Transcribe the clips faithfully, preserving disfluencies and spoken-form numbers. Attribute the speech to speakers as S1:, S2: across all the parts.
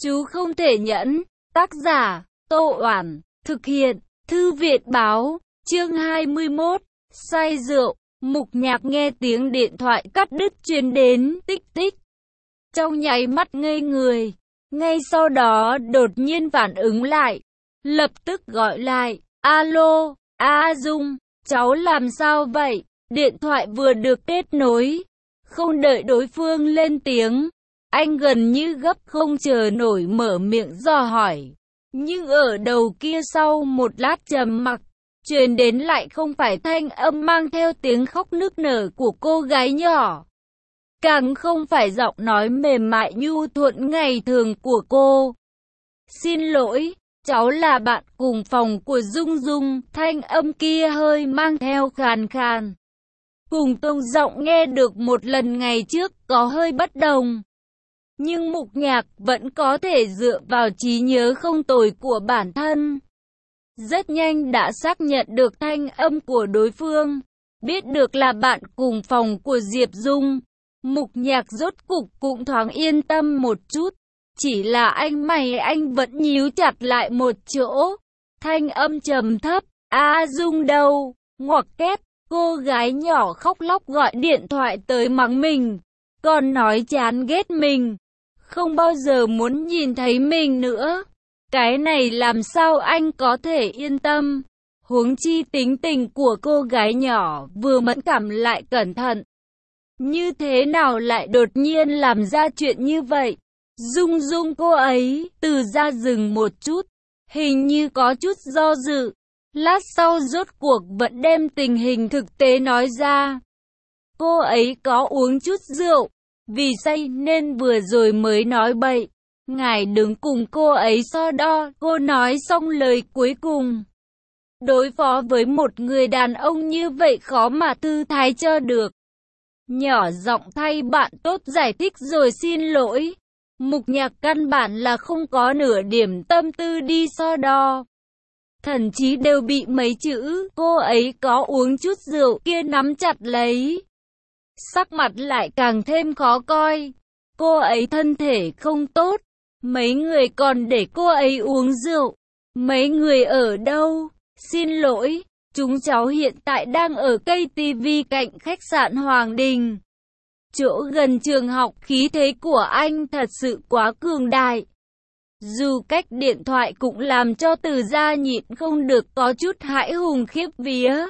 S1: Chú không thể nhẫn. Tác giả, Tô Oản. Thực hiện, Thư viện Báo. Chương hai mươi mốt. Say rượu. Mục Nhạc nghe tiếng điện thoại cắt đứt truyền đến, tích tích. Trong nháy mắt ngây người. Ngay sau đó đột nhiên phản ứng lại. Lập tức gọi lại. Alo, A Dung, cháu làm sao vậy? Điện thoại vừa được kết nối. Không đợi đối phương lên tiếng, anh gần như gấp không chờ nổi mở miệng dò hỏi. Nhưng ở đầu kia sau một lát trầm mặc, truyền đến lại không phải thanh âm mang theo tiếng khóc nức nở của cô gái nhỏ. Càng không phải giọng nói mềm mại nhu thuận ngày thường của cô. Xin lỗi, cháu là bạn cùng phòng của Dung Dung. Thanh âm kia hơi mang theo khàn khàn. Cùng tông giọng nghe được một lần ngày trước có hơi bất đồng. Nhưng Mục Nhạc vẫn có thể dựa vào trí nhớ không tồi của bản thân. Rất nhanh đã xác nhận được thanh âm của đối phương. Biết được là bạn cùng phòng của Diệp Dung. Mục Nhạc rốt cục cũng thoáng yên tâm một chút. Chỉ là anh mày anh vẫn nhíu chặt lại một chỗ. Thanh âm trầm thấp. A Dung đâu? Ngoặc kép. Cô gái nhỏ khóc lóc gọi điện thoại tới mắng mình. Còn nói chán ghét mình. Không bao giờ muốn nhìn thấy mình nữa. Cái này làm sao anh có thể yên tâm. Huống chi tính tình của cô gái nhỏ vừa mẫn cảm lại cẩn thận. Như thế nào lại đột nhiên làm ra chuyện như vậy? Dung Dung cô ấy, Từ ra dừng một chút. Hình như có chút do dự. Lát sau rốt cuộc vẫn đem tình hình thực tế nói ra. Cô ấy có uống chút rượu. Vì say nên vừa rồi mới nói bậy. Ngài đừng cùng cô ấy so đo. Cô nói xong lời cuối cùng. Đối phó với một người đàn ông như vậy khó mà thư thái cho được. Nhỏ giọng thay bạn tốt giải thích rồi xin lỗi. Mục Nhạc căn bản là không có nửa điểm tâm tư đi so đo. Thậm chí đều bị mấy chữ cô ấy có uống chút rượu kia nắm chặt lấy. Sắc mặt lại càng thêm khó coi. Cô ấy thân thể không tốt. Mấy người còn để cô ấy uống rượu. Mấy người ở đâu? Xin lỗi, chúng cháu hiện tại đang ở cây tivi cạnh khách sạn Hoàng Đình. Chỗ gần trường học. Khí thế của anh thật sự quá cường đại. Dù cách điện thoại cũng làm cho Từ gia nhịn không được có chút hãi hùng khiếp vía.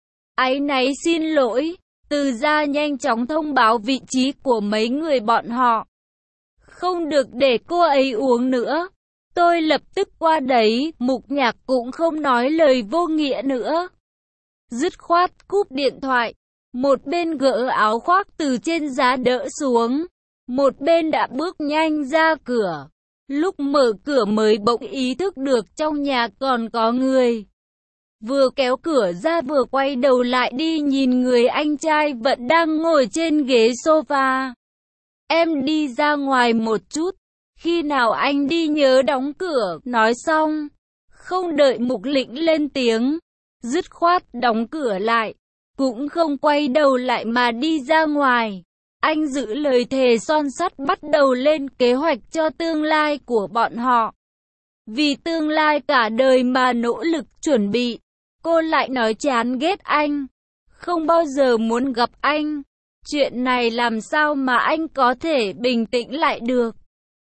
S1: Áy náy xin lỗi. Từ gia nhanh chóng thông báo vị trí của mấy người bọn họ. Không được để cô ấy uống nữa. Tôi lập tức qua đấy. Mục Nhạc cũng không nói lời vô nghĩa nữa. Dứt khoát cúp điện thoại. Một bên gỡ áo khoác từ trên giá đỡ xuống. Một bên đã bước nhanh ra cửa. Lúc mở cửa mới bỗng ý thức được trong nhà còn có người. Vừa kéo cửa ra vừa quay đầu lại đi nhìn người anh trai vẫn đang ngồi trên ghế sofa. Em đi ra ngoài một chút. Khi nào anh đi nhớ đóng cửa. Nói xong. Không đợi Mục Lĩnh lên tiếng. Dứt khoát đóng cửa lại. Cũng không quay đầu lại mà đi ra ngoài. Anh giữ lời thề son sắt bắt đầu lên kế hoạch cho tương lai của bọn họ. Vì tương lai cả đời mà nỗ lực chuẩn bị. Cô lại nói chán ghét anh. Không bao giờ muốn gặp anh. Chuyện này làm sao mà anh có thể bình tĩnh lại được.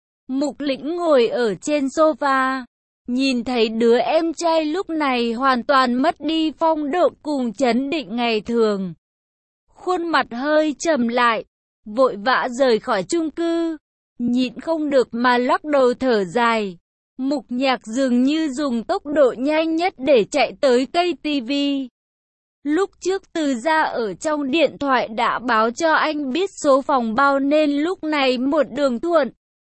S1: Mục Lĩnh ngồi ở trên sofa. Nhìn thấy đứa em trai lúc này hoàn toàn mất đi phong độ cùng chấn định ngày thường. Khuôn mặt hơi trầm lại. Vội vã rời khỏi chung cư. Nhịn không được mà lắc đầu thở dài. Mục Nhạc dường như dùng tốc độ nhanh nhất để chạy tới cây tivi. Lúc trước Từ gia ở trong điện thoại đã báo cho anh biết số phòng bao nên lúc này một đường thuận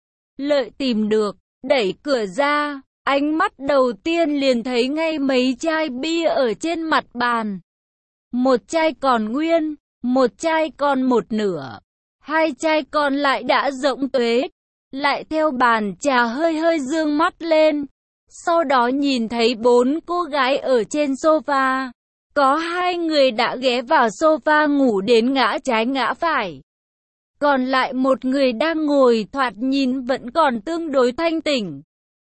S1: lợi tìm được. Đẩy cửa ra, ánh mắt đầu tiên liền thấy ngay mấy chai bia ở trên mặt bàn. Một chai còn nguyên, một chai còn một nửa. Hai chai còn lại đã rỗng tuế. Lại theo bàn trà hơi hơi dương mắt lên. Sau đó nhìn thấy bốn cô gái ở trên sofa. Có hai người đã ghé vào sofa ngủ đến ngã trái ngã phải. còn lại một người đang ngồi thoạt nhìn vẫn còn tương đối thanh tỉnh.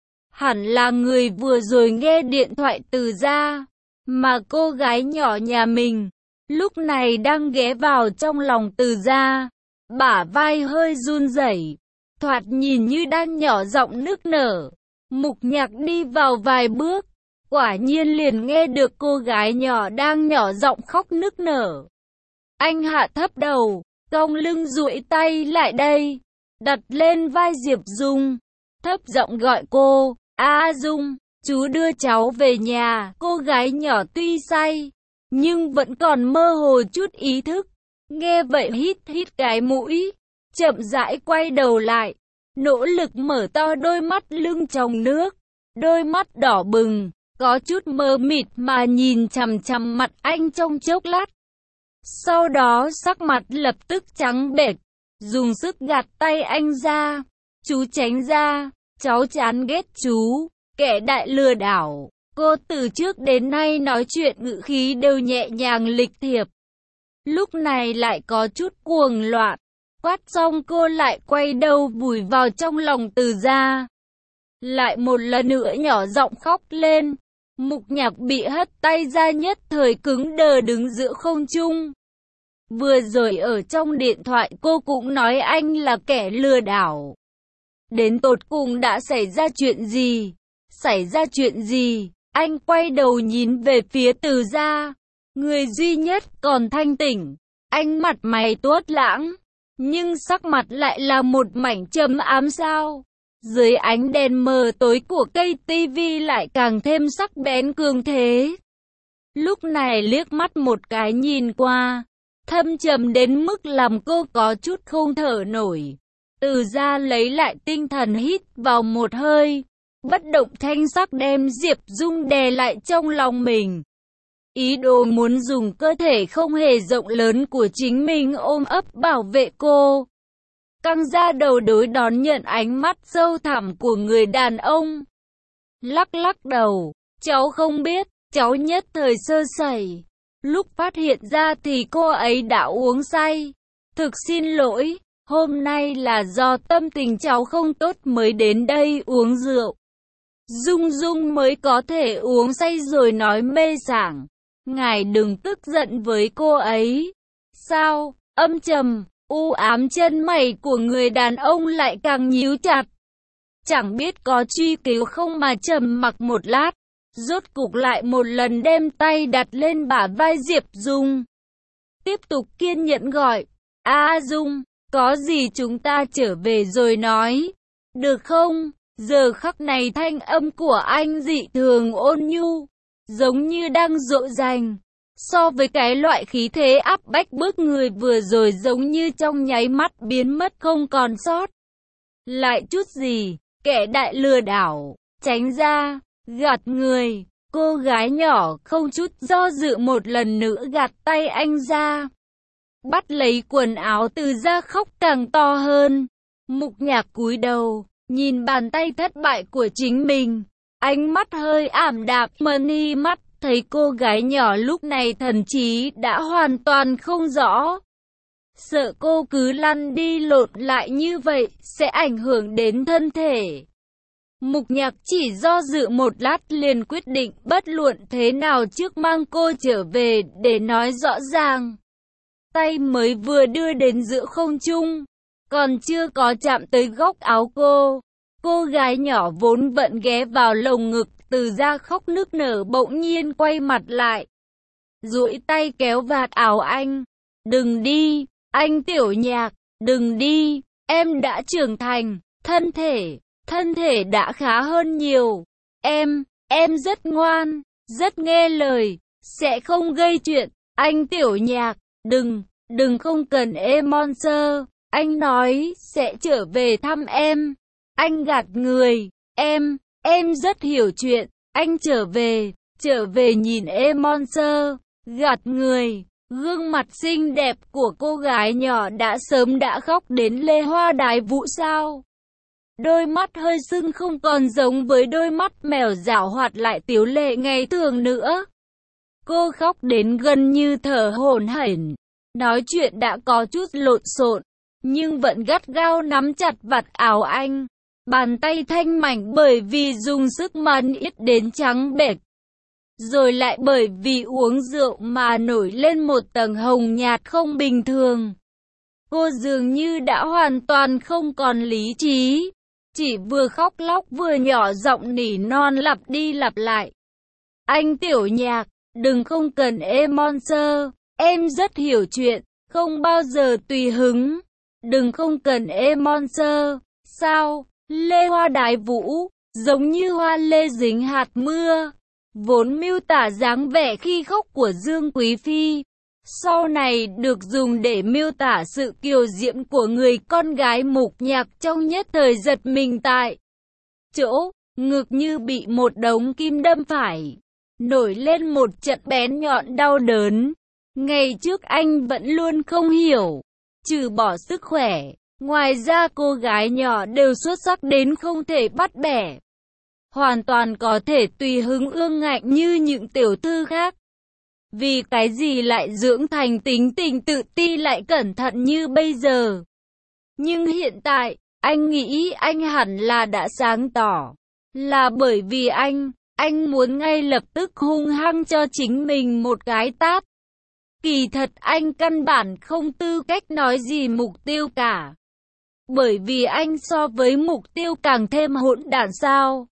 S1: Hẳn là người vừa rồi nghe điện thoại Từ Gia, mà cô gái nhỏ nhà mình, lúc này đang ghé vào trong lòng Từ Gia, bả vai hơi run rẩy, thoạt nhìn như đang nhỏ giọng nức nở. Mục Nhạc đi vào vài bước, quả nhiên liền nghe được cô gái nhỏ đang nhỏ giọng khóc nức nở. Anh hạ thấp đầu, cong lưng duỗi tay lại đây, đặt lên vai Diệp Dung, thấp giọng gọi cô, "A Dung, chú đưa cháu về nhà." Cô gái nhỏ tuy say, nhưng vẫn còn mơ hồ chút ý thức. Nghe vậy hít hít cái mũi, chậm rãi quay đầu lại, nỗ lực mở to đôi mắt lưng tròng nước, đôi mắt đỏ bừng, có chút mờ mịt mà nhìn chằm chằm mặt anh trong chốc lát. Sau đó sắc mặt lập tức trắng bệch, dùng sức gạt tay anh ra. "Chú tránh ra, cháu chán ghét chú, kẻ đại lừa đảo." Cô từ trước đến nay nói chuyện ngữ khí đều nhẹ nhàng lịch thiệp, lúc này lại có chút cuồng loạn. Quát xong cô lại quay đầu vùi vào trong lòng Từ Gia, lại một lần nữa nhỏ giọng khóc lên. Mục Nhạc bị hất tay ra, nhất thời cứng đờ đứng giữa không trung. Vừa rồi ở trong điện thoại cô cũng nói anh là kẻ lừa đảo. Đến tột cùng đã xảy ra chuyện gì? Xảy ra chuyện gì? Anh quay đầu nhìn về phía Từ Gia, người duy nhất còn thanh tỉnh. Anh mặt mày tuốt lãng, nhưng sắc mặt lại là một mảnh trầm ám sao. Dưới ánh đèn mờ tối của cây tivi lại càng thêm sắc bén cường thế. Lúc này liếc mắt một cái nhìn qua, thâm trầm đến mức làm cô có chút không thở nổi. Từ Gia lấy lại tinh thần, hít vào một hơi, bất động thanh sắc đem Diệp Dung đè lại trong lòng mình. Ý đồ muốn dùng cơ thể không hề rộng lớn của chính mình ôm ấp bảo vệ cô. Căng ra đầu đối đón nhận ánh mắt sâu thẳm của người đàn ông. Lắc lắc đầu, cháu không biết, cháu nhất thời sơ sẩy. Lúc phát hiện ra thì cô ấy đã uống say. Thực xin lỗi, hôm nay là do tâm tình cháu không tốt mới đến đây uống rượu. Dung Dung mới có thể uống say rồi nói mê sảng. Ngài đừng tức giận với cô ấy. Sao? Âm trầm, u ám chân mày của người đàn ông lại càng nhíu chặt. Chẳng biết có truy cứu không mà trầm mặc một lát, rốt cục lại một lần đem tay đặt lên bả vai Diệp Dung. Tiếp tục kiên nhẫn gọi, "A Dung, có gì chúng ta trở về rồi nói, được không?" Giờ khắc này thanh âm của anh dị thường ôn nhu, giống như đang dỗ dành. So với cái loại khí thế áp bách bức người vừa rồi, giống như trong nháy mắt biến mất không còn sót lại chút gì. Kẻ đại lừa đảo, tránh ra, gạt người. Cô gái nhỏ không chút do dự một lần nữa gạt tay anh ra, bắt lấy quần áo Từ Gia, khóc càng to hơn. Mục Nhạc cúi đầu, nhìn bàn tay thất bại của chính mình, ánh mắt hơi ảm đạm, mờ mắt, thấy cô gái nhỏ lúc này thần trí đã hoàn toàn không rõ. Sợ cô cứ lăn đi lộn lại như vậy sẽ ảnh hưởng đến thân thể. Mục Nhạc chỉ do dự một lát liền quyết định bất luận thế nào trước mang cô trở về để nói rõ ràng. Tay mới vừa đưa đến giữa không trung, còn chưa có chạm tới góc áo cô. Cô gái nhỏ vốn vẫn ghé vào lồng ngực Từ Gia khóc nức nở bỗng nhiên quay mặt lại, duỗi tay kéo vạt áo anh. "Đừng đi, anh Tiểu Nhạc, đừng đi, em đã trưởng thành, thân thể, thân thể đã khá hơn nhiều. Em, em rất ngoan, rất nghe lời, sẽ không gây chuyện. Anh Tiểu Nhạc, đừng, đừng không cần em monster, anh nói sẽ trở về thăm em. Anh gạt người, em, em rất hiểu chuyện, anh trở về, trở về nhìn em monster, gạt người." Gương mặt xinh đẹp của cô gái nhỏ đã sớm đã khóc đến lê hoa đái vũ sao. Đôi mắt hơi sưng không còn giống với đôi mắt mèo giảo hoạt lại tiếu lệ ngày thường nữa. Cô khóc đến gần như thở hổn hển, nói chuyện đã có chút lộn xộn, nhưng vẫn gắt gao nắm chặt vạt áo anh. Bàn tay thanh mảnh bởi vì dùng sức mà niết đến trắng bệch. Rồi lại bởi vì uống rượu mà nổi lên một tầng hồng nhạt không bình thường. Cô dường như đã hoàn toàn không còn lý trí. Chỉ vừa khóc lóc vừa nhỏ giọng nỉ non lặp đi lặp lại. Anh Tiểu Nhạc, đừng không cần em monster. Em rất hiểu chuyện, không bao giờ tùy hứng. Đừng không cần em monster. Sao? Lê Hoa đái vũ, giống như hoa lê dính hạt mưa. Vốn miêu tả dáng vẻ khi khóc của Dương Quý Phi. Sau này được dùng để miêu tả sự kiều diễm của người con gái Mục Nhạc trong nhất thời giật mình tại chỗ, ngực như bị một đống kim đâm phải. Nổi lên một trận bén nhọn đau đớn. Ngày trước anh vẫn luôn không hiểu. Trừ bỏ sức khỏe, ngoài ra cô gái nhỏ đều xuất sắc đến không thể bắt bẻ. Hoàn toàn có thể tùy hứng ương ngạnh như những tiểu thư khác. Vì cái gì lại dưỡng thành tính tình tự ti lại cẩn thận như bây giờ. Nhưng hiện tại, anh nghĩ anh hẳn là đã sáng tỏ. Là bởi vì anh, anh muốn ngay lập tức hung hăng cho chính mình một cái tát. Kỳ thật anh căn bản không tư cách nói gì mục tiêu cả. Bởi vì anh so với mục tiêu càng thêm hỗn đản sao.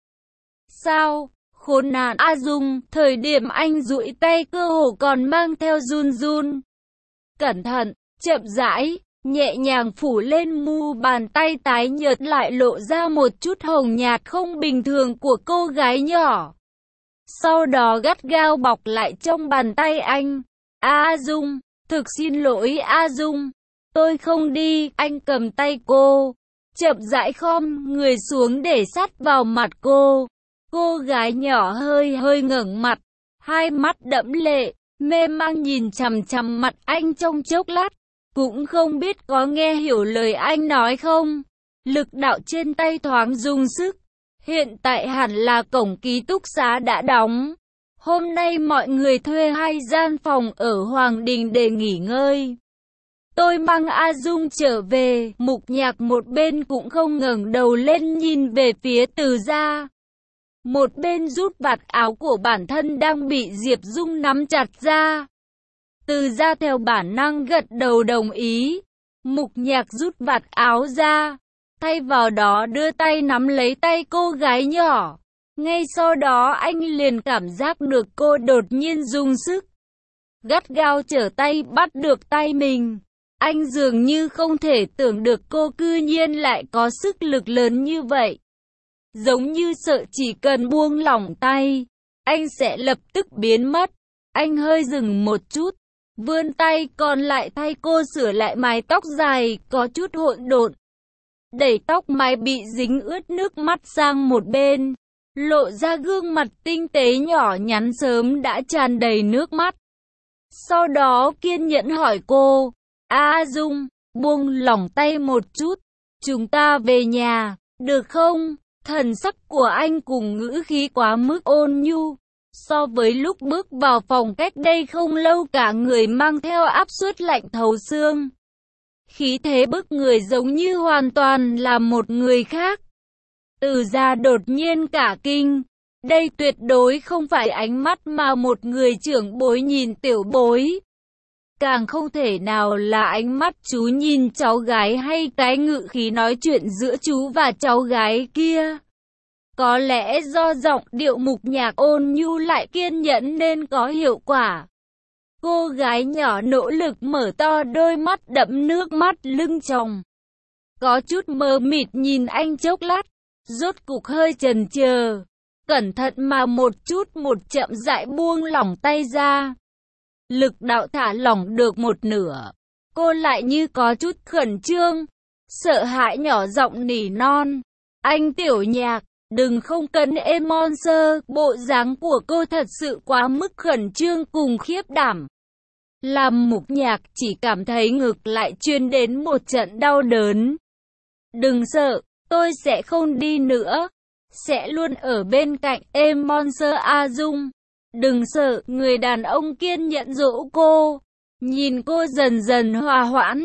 S1: Sao? Khốn nạn A Dung, thời điểm anh duỗi tay cơ hồ còn mang theo run run. Cẩn thận, chậm rãi, nhẹ nhàng phủ lên mu bàn tay tái nhợt lại lộ ra một chút hồng nhạt không bình thường của cô gái nhỏ. Sau đó gắt gao bọc lại trong bàn tay anh. A Dung, thực xin lỗi A Dung, tôi không đi. Anh cầm tay cô, chậm rãi khom người xuống để sát vào mặt cô. Cô gái nhỏ hơi hơi ngẩng mặt, hai mắt đẫm lệ, mê mang nhìn chằm chằm mặt anh trong chốc lát, cũng không biết có nghe hiểu lời anh nói không. Lực đạo trên tay thoáng dùng sức, hiện tại hẳn là cổng ký túc xá đã đóng. Hôm nay mọi người thuê hai gian phòng ở Hoàng Đình để nghỉ ngơi. Tôi mang A Dung trở về, Mục Nhạc một bên cũng không ngẩng đầu lên nhìn về phía Từ Gia. Một bên rút vạt áo của bản thân đang bị Diệp Dung nắm chặt ra. Từ Gia theo bản năng gật đầu đồng ý. Mục Nhạc rút vạt áo ra, thay vào đó đưa tay nắm lấy tay cô gái nhỏ. Ngay sau đó anh liền cảm giác được cô đột nhiên dùng sức. Gắt gao trở tay bắt được tay mình. Anh dường như không thể tưởng được cô cư nhiên lại có sức lực lớn như vậy. Giống như sợ chỉ cần buông lỏng tay, anh sẽ lập tức biến mất. Anh hơi dừng một chút, vươn tay còn lại thay cô sửa lại mái tóc dài, có chút hỗn độn. Đẩy tóc mái bị dính ướt nước mắt sang một bên, lộ ra gương mặt tinh tế nhỏ nhắn sớm đã tràn đầy nước mắt. Sau đó kiên nhẫn hỏi cô, A Dung, buông lỏng tay một chút, chúng ta về nhà, được không? Thần sắc của anh cùng ngữ khí quá mức ôn nhu. So với lúc bước vào phòng cách đây không lâu cả người mang theo áp suất lạnh thấu xương. Khí thế bức người giống như hoàn toàn là một người khác. Từ Gia đột nhiên cả kinh. Đây tuyệt đối không phải ánh mắt mà một người trưởng bối nhìn tiểu bối. Càng không thể nào là ánh mắt chú nhìn cháu gái hay cái ngự khí nói chuyện giữa chú và cháu gái kia. Có lẽ do giọng điệu Mục Nhạc ôn nhu lại kiên nhẫn nên có hiệu quả. Cô gái nhỏ nỗ lực mở to đôi mắt đẫm nước mắt lưng tròng. Có chút mờ mịt nhìn anh chốc lát, rốt cục hơi chần chờ. Cẩn thận mà một chút một chậm rãi buông lỏng tay ra. Lực đạo thả lỏng được một nửa. Cô lại như có chút khẩn trương, sợ hãi nhỏ giọng nỉ non. Anh Tiểu Nhạc, đừng không cần em monster. Bộ dáng của cô thật sự quá mức khẩn trương cùng khiếp đảm. Làm Mục Nhạc chỉ cảm thấy ngực lại truyền đến một trận đau đớn. Đừng sợ, tôi sẽ không đi nữa. Sẽ luôn ở bên cạnh em monster A Dung. Đừng sợ, người đàn ông kiên nhẫn dỗ cô. Nhìn cô dần dần hòa hoãn,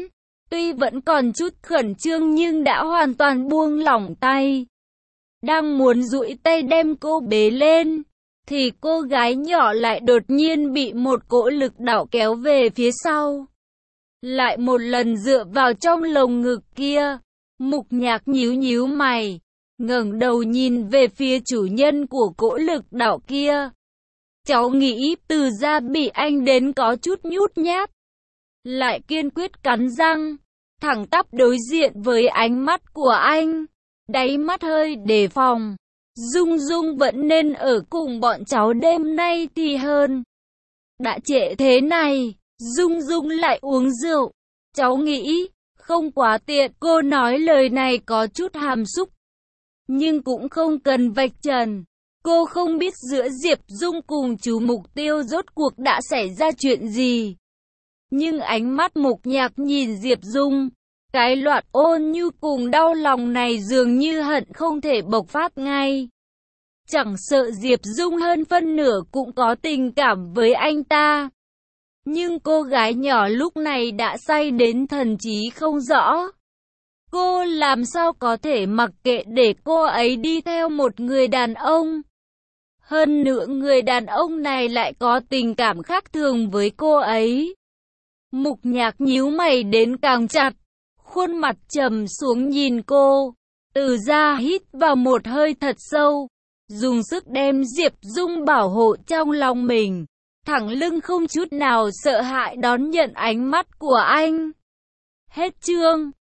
S1: Tuy vẫn còn chút khẩn trương nhưng đã hoàn toàn buông lỏng tay. Đang muốn duỗi tay đem cô bế lên, thì cô gái nhỏ lại đột nhiên bị một cỗ lực đạo kéo về phía sau. Lại một lần dựa vào trong lồng ngực kia. Mục Nhạc nhíu nhíu mày, ngẩng đầu nhìn về phía chủ nhân của cỗ lực đạo kia. Cháu nghĩ Từ Gia bị anh đến có chút nhút nhát, lại kiên quyết cắn răng, thẳng tắp đối diện với ánh mắt của anh, đáy mắt hơi đề phòng. Dung Dung vẫn nên ở cùng bọn cháu đêm nay thì hơn. Đã trễ thế này, Dung Dung lại uống rượu, cháu nghĩ không quá tiện. Cô nói lời này có chút hàm xúc, nhưng cũng không cần vạch trần. Cô không biết giữa Diệp Dung cùng chú Mục Tiêu rốt cuộc đã xảy ra chuyện gì. Nhưng ánh mắt Mục Nhạc nhìn Diệp Dung, cái loạt ôn nhu cùng đau lòng này dường như hận không thể bộc phát ngay. Chẳng sợ Diệp Dung hơn phân nửa cũng có tình cảm với anh ta. Nhưng cô gái nhỏ lúc này đã say đến thần trí không rõ. Cô làm sao có thể mặc kệ để cô ấy đi theo một người đàn ông. Hơn nữa người đàn ông này lại có tình cảm khác thường với cô ấy. Mục Nhạc nhíu mày đến càng chặt, khuôn mặt trầm xuống nhìn cô. Từ Gia hít vào một hơi thật sâu, dùng sức đem Diệp Dung bảo hộ trong lòng mình, thẳng lưng không chút nào sợ hãi đón nhận ánh mắt của anh. Hết chương.